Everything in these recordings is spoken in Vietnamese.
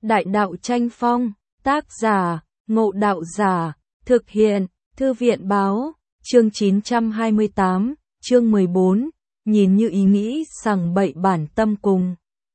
Đại đạo tranh phong, tác giả, Ngộ Đạo Giả, thực hiện, Thư viện báo, chương 928, chương 14, nhìn như ý nghĩ sằng bậy bản tâm cùng.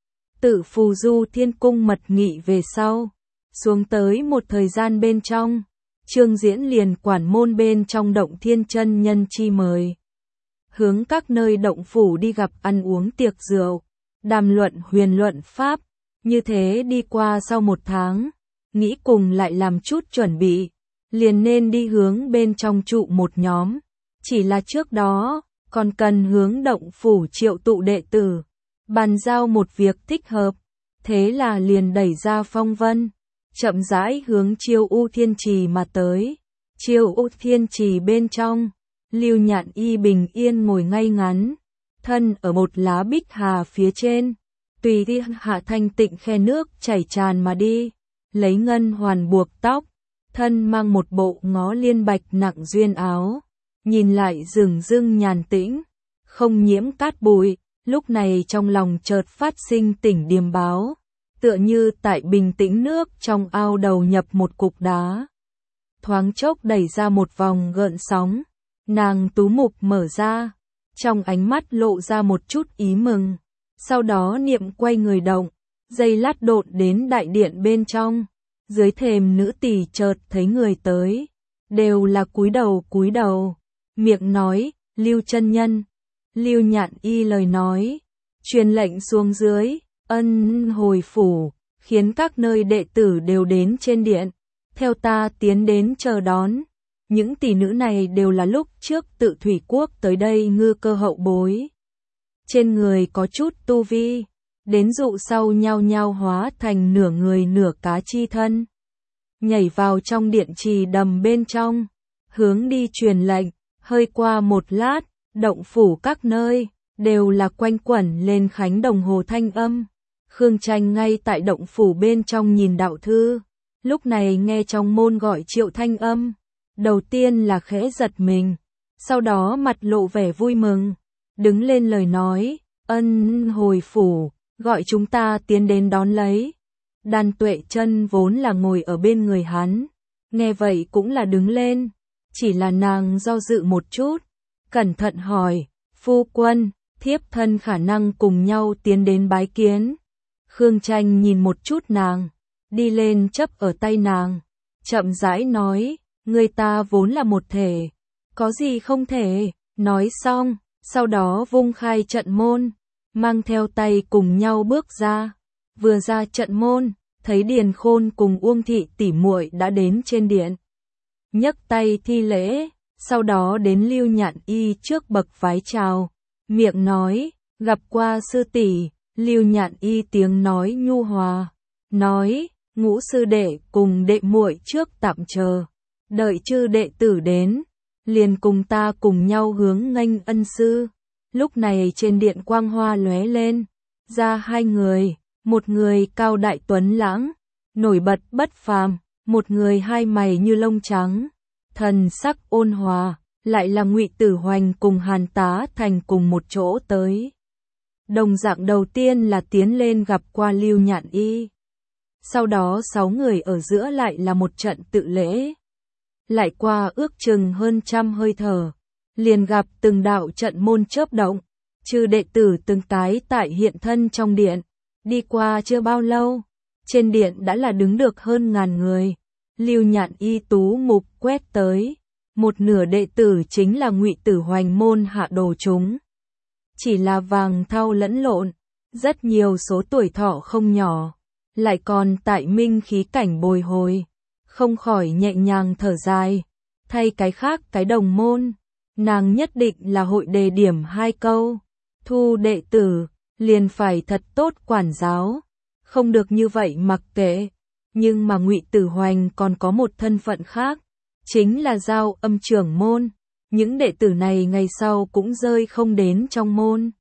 Tự phù du thiên cung mật nghị về sau, xuống tới một thời gian bên trong, Trương Diễn liền quản môn bên trong động thiên chân nhân chi mời. Hướng các nơi động phủ đi gặp ăn uống tiệc rượu, đàm luận huyền luận pháp, như thế đi qua sau một tháng, nghĩ cùng lại làm chút chuẩn bị, liền nên đi hướng bên trong trụ một nhóm, chỉ là trước đó, còn cần hướng động phủ triệu tụ đệ tử, bàn giao một việc thích hợp, thế là liền đẩy ra phong vân, chậm rãi hướng Chiêu U Thiên Trì mà tới. Chiêu U Thiên Trì bên trong, Lưu Nhạn Y bình yên ngồi ngay ngắn, thân ở một lá bích hà phía trên, tùy đi hạ thanh tịnh khe nước chảy tràn mà đi, lấy ngân hoàn buộc tóc, thân mang một bộ ngó liên bạch nặng duyên áo, nhìn lại rừng rưng nhàn tĩnh, không nhiễm cát bụi, lúc này trong lòng chợt phát sinh tỉnh điềm báo, tựa như tại bình tĩnh nước trong ao đầu nhập một cục đá. Thoáng chốc đẩy ra một vòng gợn sóng, nàng tú mục mở ra, trong ánh mắt lộ ra một chút ý mừng, sau đó niệm quay người động, giây lát độn đến đại điện bên trong, dưới thềm nữ tỳ chợt thấy người tới, đều là cúi đầu, miệng nói, Lưu chân nhân. Lưu Nhạn Y lời nói, truyền lệnh xuống dưới, ân hồi phủ, khiến các nơi đệ tử đều đến trên điện, theo ta tiến đến chờ đón. Những tỷ nữ này đều là lúc trước tự thủy quốc tới đây ngư cơ hậu bối. Trên người có chút tu vi, đến dụ sau nhao nhao hóa thành nửa người nửa cá chi thân. Nhảy vào trong điện trì đầm bên trong, hướng đi truyền lệnh, hơi qua một lát, động phủ các nơi, đều là quanh quẩn lên khánh đồng hồ thanh âm. Khương Tranh ngay tại động phủ bên trong nhìn đạo thư, lúc này nghe trong môn gọi Triệu thanh âm. Đầu tiên là khẽ giật mình, sau đó mặt lộ vẻ vui mừng, đứng lên lời nói, ân hồi phủ, gọi chúng ta tiến đến đón lấy. Đan Tuệ Chân vốn là ngồi ở bên người hắn, nghe vậy cũng là đứng lên, chỉ là nàng do dự một chút, cẩn thận hỏi, phu quân, thiếp thân khả năng cùng nhau tiến đến bái kiến. Khương Tranh nhìn một chút nàng, đi lên chấp ở tay nàng, chậm rãi nói, người ta vốn là một thể, có gì không thể, nói xong, sau đó vung khai trận môn, mang theo tay cùng nhau bước ra, vừa ra trận môn, thấy Điền Khôn cùng Uông Thị tỷ muội đã đến trên điện, nhấc tay thi lễ, sau đó đến Lưu Nhạn Y trước bậc vái chào, miệng nói, gặp qua sư tỷ. Lưu Nhạn Y tiếng nói nhu hòa, nói, Ngũ sư đệ cùng đệ muội trước tạm chờ, đợi chư đệ tử đến, liền cùng ta cùng nhau hướng nghênh ân sư. Lúc này trên điện quang hoa lóe lên, ra hai người, một người cao đại tuấn lãng, nổi bật bất phàm, một người hai mày như lông trắng, thần sắc ôn hòa, lại là Ngụy Tử Hoành cùng Hàn Tá Thành cùng một chỗ tới. Đồng dạng đầu tiên là tiến lên gặp qua Lưu Nhạn Y. Sau đó 6 người ở giữa lại là một trận tự lễ. Lại qua ước chừng hơn trăm hơi thở, liền gặp từng đạo trận môn chớp động, chư đệ tử từng tái tại hiện thân trong điện. Đi qua chưa bao lâu, trên điện đã là đứng được hơn ngàn người. Lưu Nhạn Y tú mục quét tới, một nửa đệ tử chính là Ngụy Tử Hoành môn hạ đồ chúng. Chỉ là vàng thau lẫn lộn, rất nhiều số tuổi thọ không nhỏ, lại còn tại minh khí cảnh bồi hồi, không khỏi nhẹ nhàng thở dài, thay cái khác cái đồng môn, nàng nhất định là hội đề điểm 2 câu, thu đệ tử, liền phải thật tốt quản giáo, không được như vậy mặc kệ, nhưng mà Ngụy Tử Hoành còn có một thân phận khác, chính là Giao Âm trưởng môn. Những đệ tử này ngày sau cũng rơi không đến trong môn.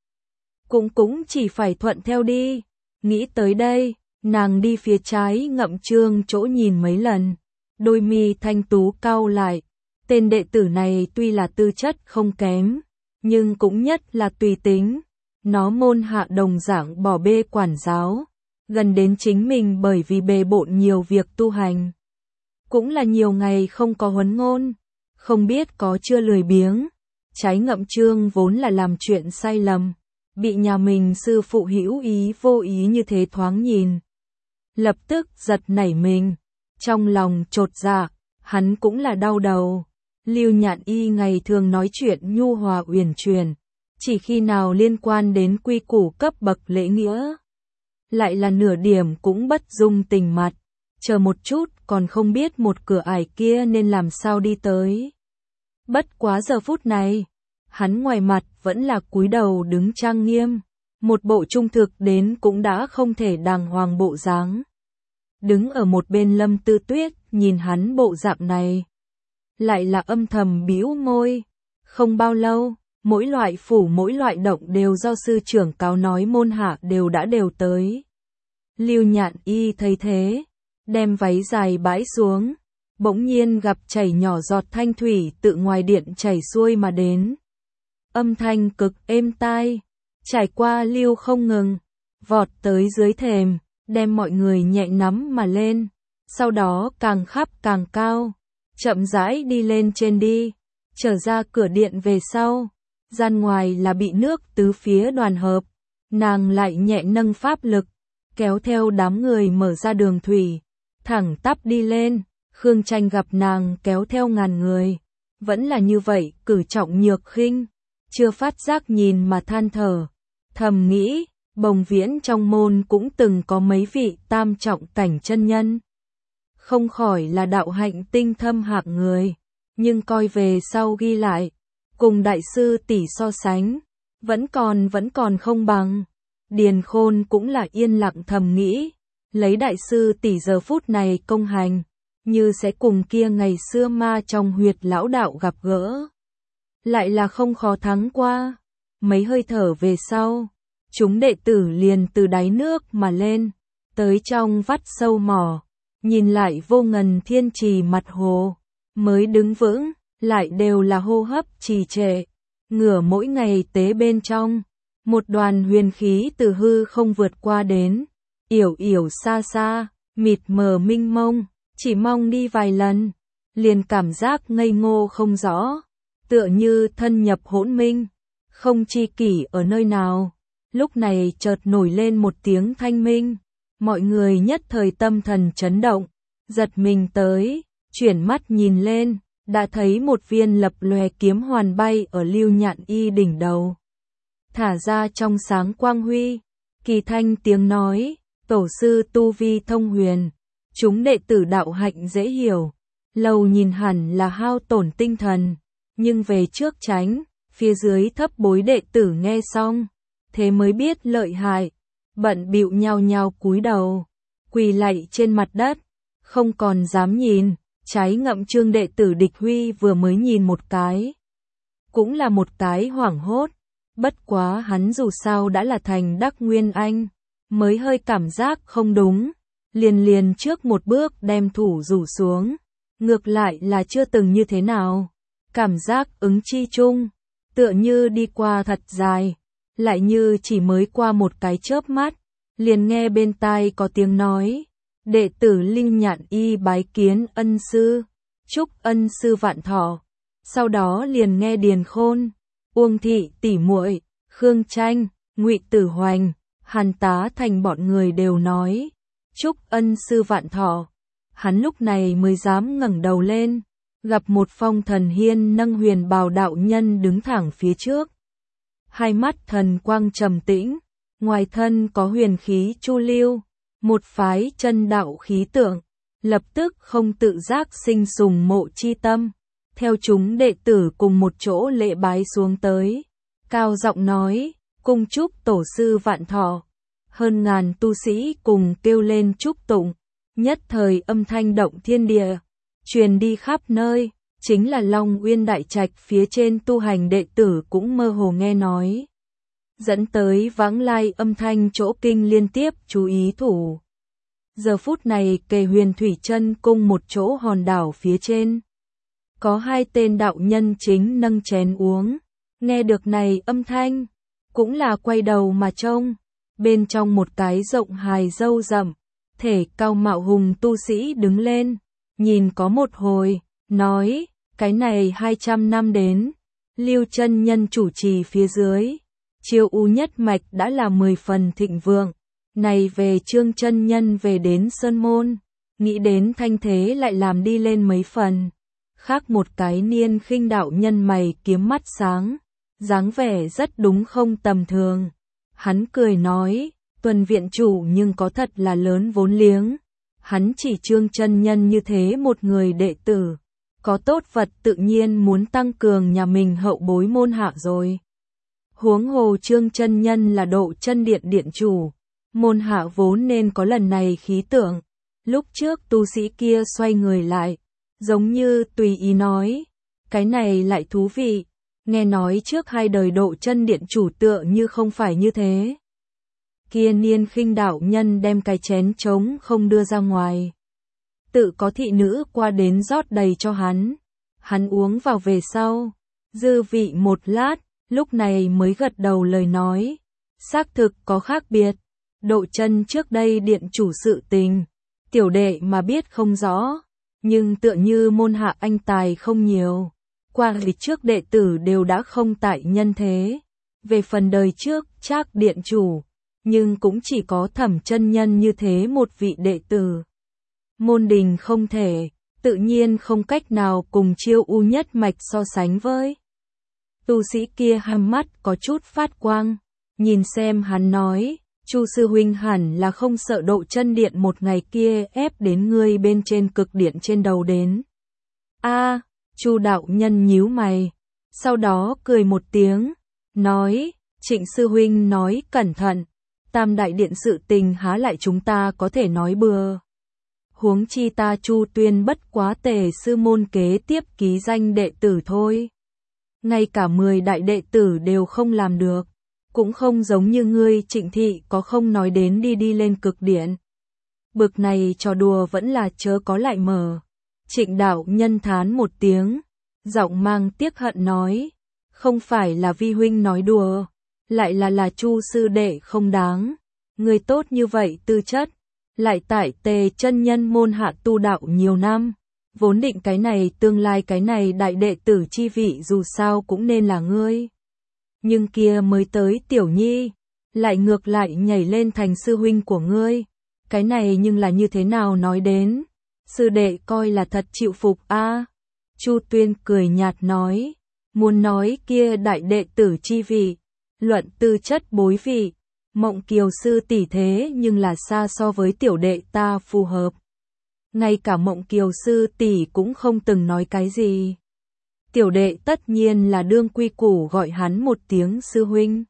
Cũng chỉ phải thuận theo đi. Nghĩ tới đây, nàng đi phía trái ngậm trương chỗ nhìn mấy lần. Đôi mi thanh tú cau lại. Tên đệ tử này tuy là tư chất không kém, nhưng cũng nhất là tùy tính. Nó môn hạ đồng dạng bỏ bê quản giáo. gần đến chính mình bởi vì bề bộn nhiều việc tu hành. Cũng là nhiều ngày không có huấn ngôn, không biết có chưa lười biếng. Trái Ngậm Trương vốn là làm chuyện sai lầm, bị nhà mình sư phụ hữu ý vô ý như thế thoáng nhìn. Lập tức giật nảy mình, trong lòng chột dạ, hắn cũng là đau đầu. Lưu Nhạn Y ngày thường nói chuyện nhu hòa uyển chuyển, chỉ khi nào liên quan đến quy củ cấp bậc lễ nghĩa, lại là nửa điểm cũng bất dung tình mặt, chờ một chút còn không biết một cửa ải kia nên làm sao đi tới. Bất quá giờ phút này, hắn ngoài mặt vẫn là cúi đầu đứng trang nghiêm, một bộ trung thực đến cũng đã không thể đàng hoàng bộ dáng. Đứng ở một bên Lâm Tư Tuyết nhìn hắn bộ dạng này, lại là âm thầm bĩu môi. Không bao lâu, mỗi loại phủ mỗi loại động đều do sư trưởng cáo nói môn hạ đều tới. Lưu Nhạn Y thấy thế, đem váy dài bãi xuống, bỗng nhiên gặp chảy nhỏ giọt thanh thủy tự ngoài điện chảy xuôi mà đến. Âm thanh cực êm tai, trải qua lưu không ngừng, vọt tới dưới thềm, đem mọi người nhẹ nắm mà lên, sau đó càng khắp càng cao, chậm rãi đi lên trên đi, trở ra cửa điện về sau, gian ngoài là bị nước tứ phía đoàn hợp, nàng lại nhẹ nâng pháp lực, kéo theo đám người mở ra đường thủy, thẳng tắp đi lên. Khương Tranh gặp nàng kéo theo ngàn người, vẫn là như vậy, cử trọng nhược khinh, chưa phát giác nhìn mà than thở, thầm nghĩ, Bồng Viễn trong môn cũng từng có mấy vị tam trọng cảnh chân nhân, không khỏi là đạo hạnh tinh thâm hạng người, nhưng coi về sau ghi lại, cùng đại sư tỷ so sánh, vẫn còn không bằng. Điền Khôn cũng là yên lặng thầm nghĩ, lấy đại sư tỷ giờ phút này công hành, như sẽ cùng kia ngày xưa ma trong huyệt lão đạo gặp gỡ, lại là không khó thắng qua. Mấy hơi thở về sau, chúng đệ tử liền từ đáy nước mà lên, tới trong vắt sâu mỏ, nhìn lại vô ngần thiên trì mặt hồ, mới đứng vững, lại đều là hô hấp trì trệ, ngửa mỗi ngày tế bên trong, một đoàn huyền khí từ hư không vượt qua đến, yểu yểu xa xa, mịt mờ minh mông, chỉ mong đi vài lần, liền cảm giác ngây ngô không rõ, tựa như thân nhập hỗn minh, không chi kỷ ở nơi nào. Lúc này chợt nổi lên một tiếng thanh minh, mọi người nhất thời tâm thần chấn động, giật mình tới, chuyển mắt nhìn lên, đã thấy một viên lập lòe kiếm hoàn bay ở Lưu Nhạn Y đỉnh đầu. Thả ra trong sáng quang huy, kỳ thanh tiếng nói, tổ sư tu vi thông huyền, chúng đệ tử đạo hạnh dễ hiểu, lầu nhìn hẳn là hao tổn tinh thần, nhưng về trước tránh, phía dưới thấp bối đệ tử nghe xong, thế mới biết lợi hại, bận bịu nhao nhao cúi đầu, quỳ lạy trên mặt đất, không còn dám nhìn. Trái Ngậm Trương đệ tử Địch Huy vừa mới nhìn một cái, cũng là một cái hoảng hốt, bất quá hắn dù sao đã là thành đắc nguyên anh, mới hơi cảm giác không đúng, liền trước một bước đem thủ rủ xuống, ngược lại là chưa từng như thế nào, cảm giác ứng chi chung, tựa như đi qua thật dài, lại như chỉ mới qua một cái chớp mắt, liền nghe bên tai có tiếng nói. Đệ tử Lưu Nhạn Y bái kiến ân sư, chúc ân sư vạn thọ. Sau đó liền nghe Điền Khôn, Uông Thị tỷ muội, Khương Tranh, Ngụy Tử Hoành, Hàn Tá Thành bọn người đều nói, chúc ân sư vạn thọ. Hắn lúc này mới dám ngẩng đầu lên, gặp một Phong Thần Hiên nâng huyền bào đạo nhân đứng thẳng phía trước. Hai mắt thần quang trầm tĩnh, ngoài thân có huyền khí chu lưu. Một phái chân đạo khí tượng, lập tức không tự giác sinh sùng mộ chi tâm, theo chúng đệ tử cùng một chỗ lễ bái xuống tới, cao giọng nói, cung chúc tổ sư vạn thọ, hơn ngàn tu sĩ cùng kêu lên chúc tụng, nhất thời âm thanh động thiên địa, truyền đi khắp nơi, chính là Long Uyên Đại Trạch phía trên tu hành đệ tử cũng mơ hồ nghe nói. Dẫn tới vãng lai âm thanh chỗ kinh liên tiếp chú ý thủ. Giờ phút này kề Huyền Thủy Chân cung một chỗ hòn đảo phía trên. Có hai tên đạo nhân chính nâng chén uống. Nghe được này âm thanh, cũng là quay đầu mà trông. bên trong một cái rộng hài râu rậm, thể cao mạo hùng tu sĩ đứng lên, nhìn có một hồi, nói, cái này 200 năm đến, Lưu chân nhân chủ trì phía dưới, Chiêu U nhất mạch đã là 10 phần thịnh vượng, này về Trương chân nhân về đến Sơn Môn, nghĩ đến thanh thế lại làm đi lên mấy phần. Khác một cái Niên Khinh đạo nhân mày kiếm mắt sáng, dáng vẻ rất đúng không tầm thường. Hắn cười nói, Tuần viện chủ nhưng có thật là lớn vốn liếng. Hắn chỉ Trương chân nhân như thế một người đệ tử, có tốt vật tự nhiên muốn tăng cường nhà mình hậu bối môn hạ rồi. Huống hồ Trương chân nhân là Độ Chân Điện điện chủ, môn hạ vốn nên có lần này khí tượng. Lúc trước tu sĩ kia xoay người lại, giống như tùy ý nói, cái này lại thú vị, nghe nói trước 2 đời Độ Chân Điện chủ tựa như không phải như thế. Kia Niên Khinh đạo nhân đem cái chén trống không đưa ra ngoài, tự có thị nữ qua đến rót đầy cho hắn. Hắn uống vào về sau, dư vị một lát, lúc này mới gật đầu lời nói, xác thực có khác biệt. Độ Chân trước đây điện chủ sự tình, tiểu đệ mà biết không rõ, nhưng tựa như môn hạ anh tài không nhiều, qua lịch trước đệ tử đều đã không tại nhân thế. Về phần đời trước Trác điện chủ, nhưng cũng chỉ có Thẩm chân nhân như thế một vị đệ tử. Môn đình không thể, tự nhiên không cách nào cùng Chiêu U nhất mạch so sánh với. Tu sĩ kia hăm mắt có chút phát quang, nhìn xem hắn nói, Chu sư huynh hẳn là không sợ Độ Chân Điện một ngày kia ép đến ngươi bên trên cực điện trên đầu đến. A, Chu đạo nhân nhíu mày, sau đó cười một tiếng, nói, Trịnh sư huynh nói cẩn thận, Tam đại điện sự tình há lại chúng ta có thể nói bừa. Huống chi ta Chu Tuyên bất quá Tề sư môn kế tiếp ký danh đệ tử thôi. Ngay cả 10 đại đệ tử đều không làm được, cũng không giống như ngươi Trịnh thị có không nói đến đi lên cực điện. Bực này trò đùa vẫn là chớ có lại mở. Trịnh đạo nhân thán một tiếng, giọng mang tiếc hận nói, không phải là vi huynh nói đùa, lại là Chu sư đệ không đáng. Người tốt như vậy tư chất, lại tại Tề chân nhân môn hạ tu đạo nhiều năm, vốn định cái này tương lai cái này đại đệ tử chi vị dù sao cũng nên là ngươi. Nhưng kia mới tới tiểu nhi, lại ngược lại nhảy lên thành sư huynh của ngươi, cái này nhưng là như thế nào nói đến, sư đệ coi là thật chịu phục a. Chu Tuyên cười nhạt nói, muốn nói kia đại đệ tử chi vị, luận tư chất bối vị, Mộng Kiều sư tỷ thế nhưng là xa so với tiểu đệ ta phù hợp. Ngay cả Mộng Kiều sư tỷ cũng không từng nói cái gì. Tiểu đệ tất nhiên là đương quy củ gọi hắn một tiếng sư huynh.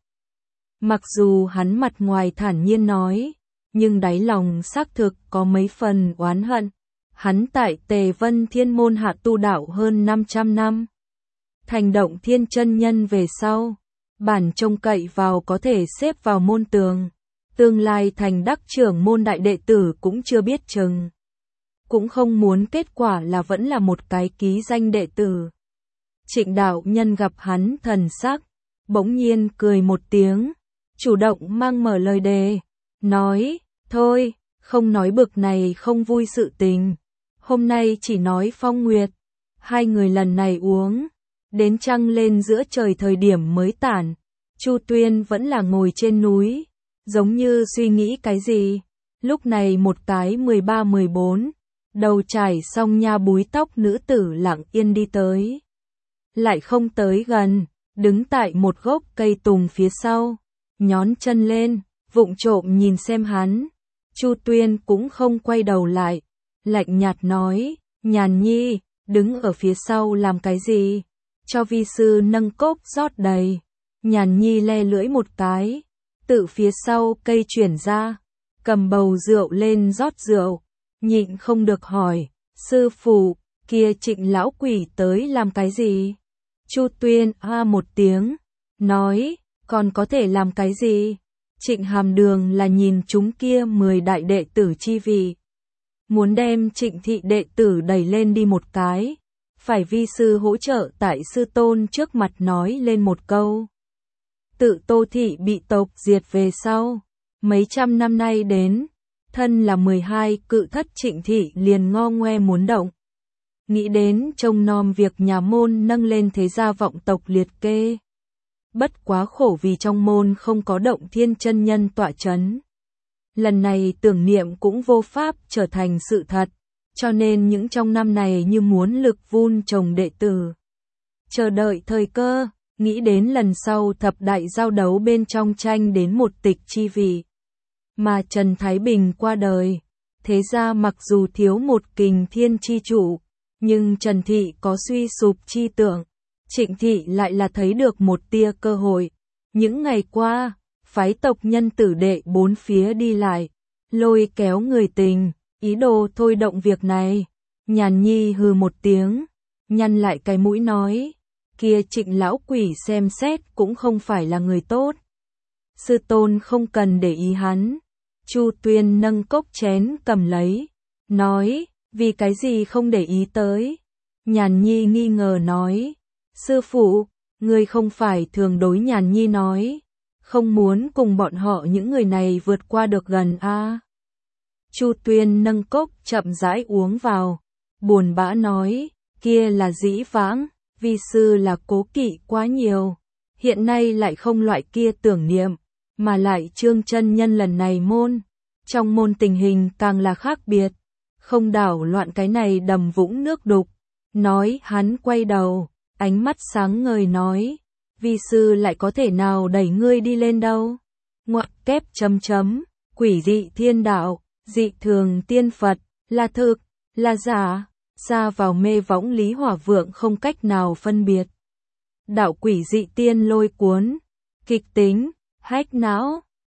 Mặc dù hắn mặt ngoài thản nhiên nói, nhưng đáy lòng xác thực có mấy phần oán hận. Hắn tại Tề Vân Thiên môn hạ tu đạo hơn 500 năm. Thành Động Thiên chân nhân về sau, bản trông cậy vào có thể xếp vào môn tường, tương lai thành đắc trưởng môn đại đệ tử cũng chưa biết chừng. Cũng không muốn kết quả là vẫn là một cái ký danh đệ tử. Trịnh đạo nhân gặp hắn thần sắc, bỗng nhiên cười một tiếng, chủ động mang mở lời đề, nói, thôi, không nói bực này không vui sự tình, hôm nay chỉ nói Phong Nguyệt. Hai người lần này uống, đến trăng lên giữa trời thời điểm mới tản, Chu Tuyên vẫn là ngồi trên núi, giống như suy nghĩ cái gì. Lúc này một cái 13-14, đầu trải xong nha búi tóc nữ tử lặng yên đi tới. Lại không tới gần, đứng tại một gốc cây tùng phía sau, nhón chân lên, vụng trộm nhìn xem hắn. Chu Tuyên cũng không quay đầu lại, lạnh nhạt nói, Nhàn nhi, đứng ở phía sau làm cái gì? Cho vi sư nâng cốc rót đầy. Nhàn nhi le lưỡi một cái, tự phía sau cây chuyển ra, cầm bầu rượu lên rót rượu, nhịn không được hỏi, sư phụ, kia Trịnh lão quỷ tới làm cái gì? Chu Tuyên một tiếng, nói, còn có thể làm cái gì? Trịnh Hàm Đường là nhìn chúng kia 10 đại đệ tử chi vị, muốn đem Trịnh thị đệ tử đẩy lên đi một cái, phải vi sư hỗ trợ tại sư tôn trước mặt nói lên một câu. Tự Tô thị bị tộc diệt về sau, Mấy trăm năm nay đến, thân là 12 cự thất Trịnh Thị liền ngo ngoe muốn động. Nghĩ đến trông nom việc nhà môn nâng lên thế gia vọng tộc liệt kê. Bất quá khổ vì trong môn không có Động Thiên chân nhân tọa chấn. Lần này tưởng niệm cũng vô pháp trở thành sự thật, cho nên những trong năm này như muốn lực vun trồng đệ tử. Chờ đợi thời cơ, nghĩ đến lần sau thập đại giao đấu bên trong tranh đến một tịch chi vị. Mà Trần Thái Bình qua đời, thế ra mặc dù thiếu một kình thiên chi chủ, nhưng Trần Thị có suy sụp chi tưởng, Trịnh Thị lại là thấy được một tia cơ hội. Những ngày qua, phái tộc nhân tử đệ bốn phía đi lại, lôi kéo người tình, ý đồ thôi động việc này. Nhàn Nhi hừ một tiếng, nhăn lại cái mũi nói, kia Trịnh lão quỷ xem xét cũng không phải là người tốt. Sư tôn không cần để ý hắn. Chu Tuyên nâng cốc chén cầm lấy, nói, vì cái gì không để ý tới. Nhàn Nhi nghi ngờ nói, sư phụ, ngươi không phải thường đối Nhàn Nhi nói, không muốn cùng bọn họ những người này vượt qua được gần a. Chu Tuyên nâng cốc chậm rãi uống vào, buồn bã nói, kia là dĩ vãng, vi sư là cố kỵ quá nhiều, hiện nay lại không loại kia tưởng niệm, mà lại Trương chân nhân lần này trong môn tình hình càng là khác biệt, không đảo loạn cái này đầm vũng nước đục. Nói hắn quay đầu, ánh mắt sáng ngời nói, vi sư lại có thể nào đẩy ngươi đi lên đâu. Ngoặc kép chấm chấm, quỷ dị thiên đạo, dị thường tiên Phật, là thực, là giả, xa vào mê võng Lý Hỏa Vượng không cách nào phân biệt. Đạo quỷ dị tiên lôi cuốn, kịch tính, hách não.